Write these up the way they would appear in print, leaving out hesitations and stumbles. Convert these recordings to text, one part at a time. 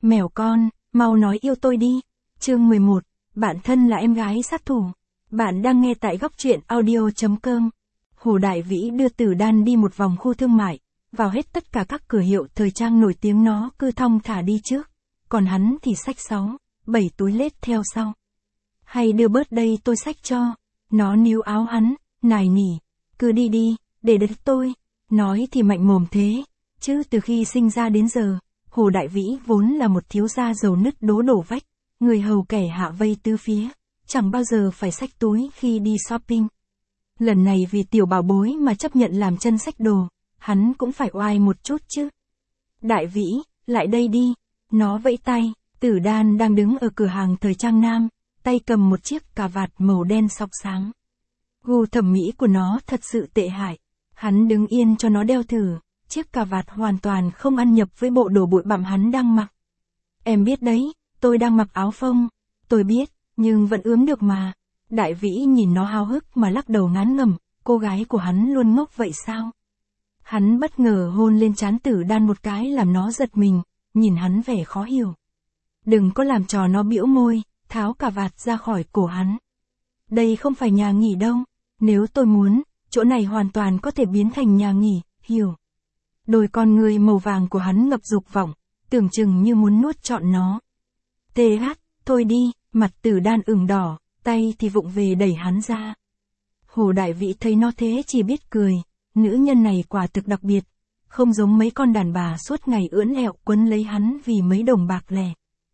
Mèo con, mau nói yêu tôi đi. Chương 11, bạn thân là em gái sát thủ. Bạn đang nghe tại góc truyện audio.com. Hồ Đại Vĩ đưa Tử Đan đi một vòng khu thương mại, vào hết tất cả các cửa hiệu thời trang nổi tiếng, nó cứ thong thả đi trước, còn hắn thì xách 6-7 túi lết theo sau. Hay đưa bớt đây tôi xách cho. Nó níu áo hắn, nài nỉ, cứ đi đi, để đất tôi. Nói thì mạnh mồm thế, chứ từ khi sinh ra đến giờ, Hồ Đại Vĩ vốn là một thiếu gia giàu nứt đố đổ vách, người hầu kẻ hạ vây tứ phía, chẳng bao giờ phải xách túi khi đi shopping. Lần này vì tiểu bảo bối mà chấp nhận làm chân xách đồ, hắn cũng phải oai một chút chứ. Đại Vĩ, lại đây đi. Nó vẫy tay. Tử Đan đang đứng ở cửa hàng thời trang nam, tay cầm một chiếc cà vạt màu đen sọc sáng. Gu thẩm mỹ của nó thật sự tệ hại. Hắn đứng yên cho nó đeo thử, chiếc cà vạt hoàn toàn không ăn nhập với bộ đồ bụi bặm hắn đang mặc. Em biết đấy, tôi đang mặc áo phông. Tôi biết, nhưng vẫn ướm được mà. Đại Vĩ nhìn nó háo hức mà lắc đầu ngán ngẩm, cô gái của hắn luôn ngốc vậy sao? Hắn bất ngờ hôn lên trán Tử Đan một cái làm nó giật mình, nhìn hắn vẻ khó hiểu. Đừng có làm trò nó bĩu môi, tháo cà vạt ra khỏi cổ hắn. Đây không phải nhà nghỉ đâu, nếu tôi muốn, chỗ này hoàn toàn có thể biến thành nhà nghỉ, hiểu. Đôi con người màu vàng của hắn ngập dục vọng, tưởng chừng như muốn nuốt trọn nó. TH, thôi đi, mặt Tử Đan ửng đỏ, tay thì vụng về đẩy hắn ra. Hồ Đại Vĩ thấy nó thế chỉ biết cười, nữ nhân này quả thực đặc biệt, không giống mấy con đàn bà suốt ngày ưỡn ẹo quấn lấy hắn vì mấy đồng bạc lẻ.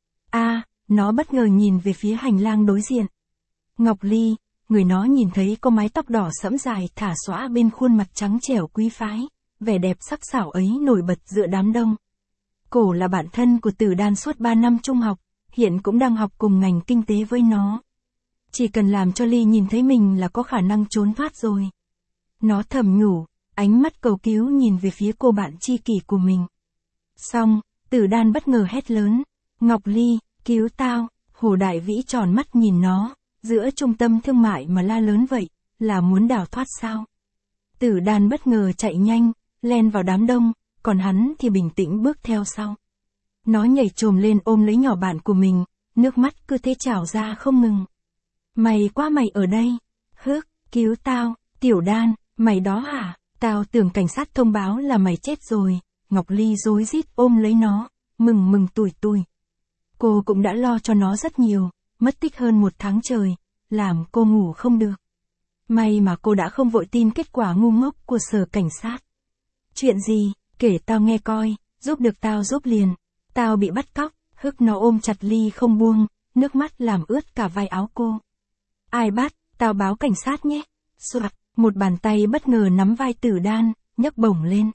Nó bất ngờ nhìn về phía hành lang đối diện. Ngọc Ly, người nó nhìn thấy có mái tóc đỏ sẫm dài thả xõa bên khuôn mặt trắng trẻo quý phái, vẻ đẹp sắc sảo ấy nổi bật giữa đám đông. Cổ là bạn thân của Tử Đan suốt 3 năm trung học, hiện cũng đang học cùng ngành kinh tế với nó. Chỉ cần làm cho Ly nhìn thấy mình là có khả năng trốn thoát rồi. Nó thầm nhủ, ánh mắt cầu cứu nhìn về phía cô bạn tri kỷ của mình. Xong, Tử Đan bất ngờ hét lớn, Ngọc Ly, cứu tao. Hồ Đại Vĩ tròn mắt nhìn nó, giữa trung tâm thương mại mà la lớn vậy, là muốn đào thoát sao? Tử Đan bất ngờ chạy nhanh, len vào đám đông, còn hắn thì bình tĩnh bước theo sau. Nó nhảy chồm lên ôm lấy nhỏ bạn của mình, nước mắt cứ thế trào ra không ngừng. Mày quá, mày ở đây. Hức, cứu tao. Tiểu Đan, mày đó hả? Tao tưởng cảnh sát thông báo là mày chết rồi. Ngọc Ly rối rít ôm lấy nó, mừng tủi tủi. Cô cũng đã lo cho nó rất nhiều, mất tích hơn 1 tháng trời, làm cô ngủ không được. May mà cô đã không vội tin kết quả ngu ngốc của sở cảnh sát. Chuyện gì, kể tao nghe coi, giúp được tao giúp liền. Tao bị bắt cóc. Hức nó ôm chặt Ly không buông, nước mắt làm ướt cả vai áo cô. Ai bắt, tao báo cảnh sát nhé. Soạt, một bàn tay bất ngờ nắm vai Tử Đan, nhấc bổng lên.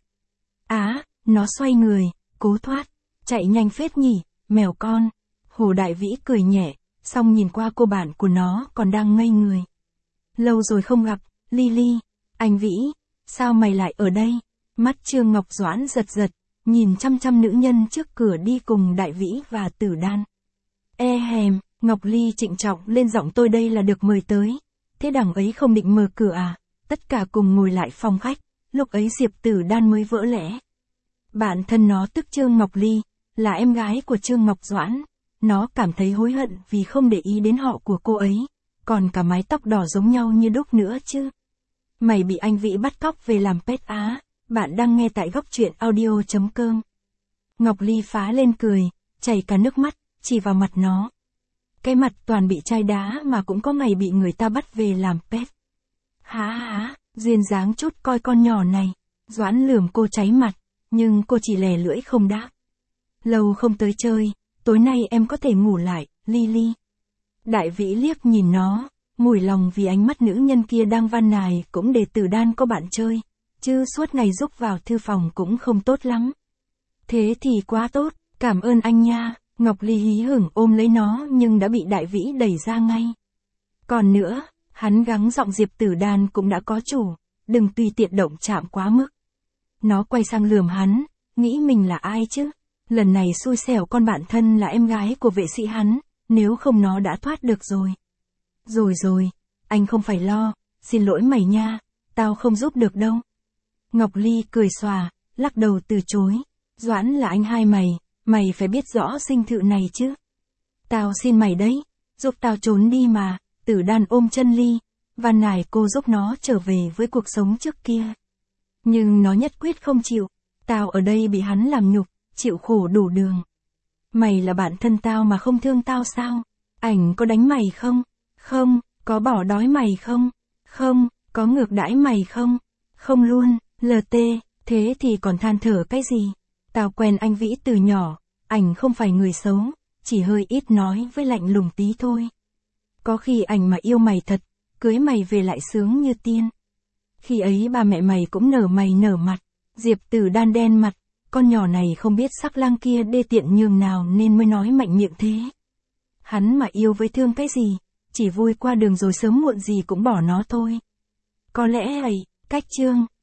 Nó xoay người, cố thoát, chạy nhanh phết nhỉ, mèo con. Hồ Đại Vĩ cười nhẹ, xong nhìn qua cô bạn của nó còn đang ngây người. Lâu rồi không gặp, Ly. Anh Vĩ, sao mày lại ở đây? Mắt Trương Ngọc Doãn giật giật, nhìn chăm nữ nhân trước cửa đi cùng Đại Vĩ và Tử Đan. Ngọc Ly trịnh trọng lên giọng, tôi đây là được mời tới. Thế đằng ấy không định mở cửa à? Tất cả cùng ngồi lại phòng khách, lúc ấy Diệp Tử Đan mới vỡ lẽ. Bạn thân nó tức Trương Ngọc Ly, là em gái của Trương Ngọc Doãn. Nó cảm thấy hối hận vì không để ý đến họ của cô ấy, còn cả mái tóc đỏ giống nhau như đúc nữa chứ. Mày bị anh Vĩ bắt cóc về làm pet á. Bạn đang nghe tại góc truyện audio.com. Ngọc Ly phá lên cười, chảy cả nước mắt, chỉ vào mặt nó. Cái mặt toàn bị chai đá mà cũng có ngày bị người ta bắt về làm pet. Hả, duyên dáng chút coi con nhỏ này. Doãn lườm cô cháy mặt, nhưng cô chỉ lè lưỡi không đáp. Lâu không tới chơi, tối nay em có thể ngủ lại, Ly. Đại Vĩ liếc nhìn nó, mủi lòng vì ánh mắt nữ nhân kia đang van nài cũng để Tử Đan có bạn chơi, chứ suốt ngày rúc vào thư phòng cũng không tốt lắm. Thế thì quá tốt, cảm ơn anh nha. Ngọc Ly hí hửng ôm lấy nó nhưng đã bị Đại Vĩ đẩy ra ngay. Còn nữa, hắn gắng giọng, Diệp Tử Đan cũng đã có chủ, đừng tùy tiện động chạm quá mức. Nó quay sang lườm hắn, nghĩ mình là ai chứ? Lần này xui xẻo con bạn thân là em gái của vệ sĩ hắn, nếu không nó đã thoát được rồi. Rồi, anh không phải lo, xin lỗi mày nha, tao không giúp được đâu. Ngọc Ly cười xòa, lắc đầu từ chối. Doãn là anh hai mày, Mày phải biết rõ sinh thự này chứ. Tao xin mày đấy, giúp tao trốn đi mà. Tử Đan ôm chân Ly, van nài cô giúp nó trở về với cuộc sống trước kia. Nhưng nó nhất quyết không chịu. Tao ở đây bị hắn làm nhục, chịu khổ đủ đường. Mày là bạn thân tao mà không thương tao sao? Ảnh có đánh mày không? Không. Có bỏ đói mày không? Không. Có ngược đãi mày không? Không luôn. LT, thế thì còn than thở cái gì? Tao quen anh Vĩ từ nhỏ, ảnh không phải người xấu, chỉ hơi ít nói với lạnh lùng tí thôi. Có khi ảnh mà yêu mày thật, cưới mày về lại sướng như tiên. Khi ấy ba mẹ mày cũng nở mày nở mặt. Diệp Tử Đan đen mặt, con nhỏ này không biết sắc lang kia đê tiện nhường nào nên mới nói mạnh miệng thế. Hắn mà yêu với thương cái gì, chỉ vui qua đường rồi sớm muộn gì cũng bỏ nó thôi. Có lẽ ấy, cách chương.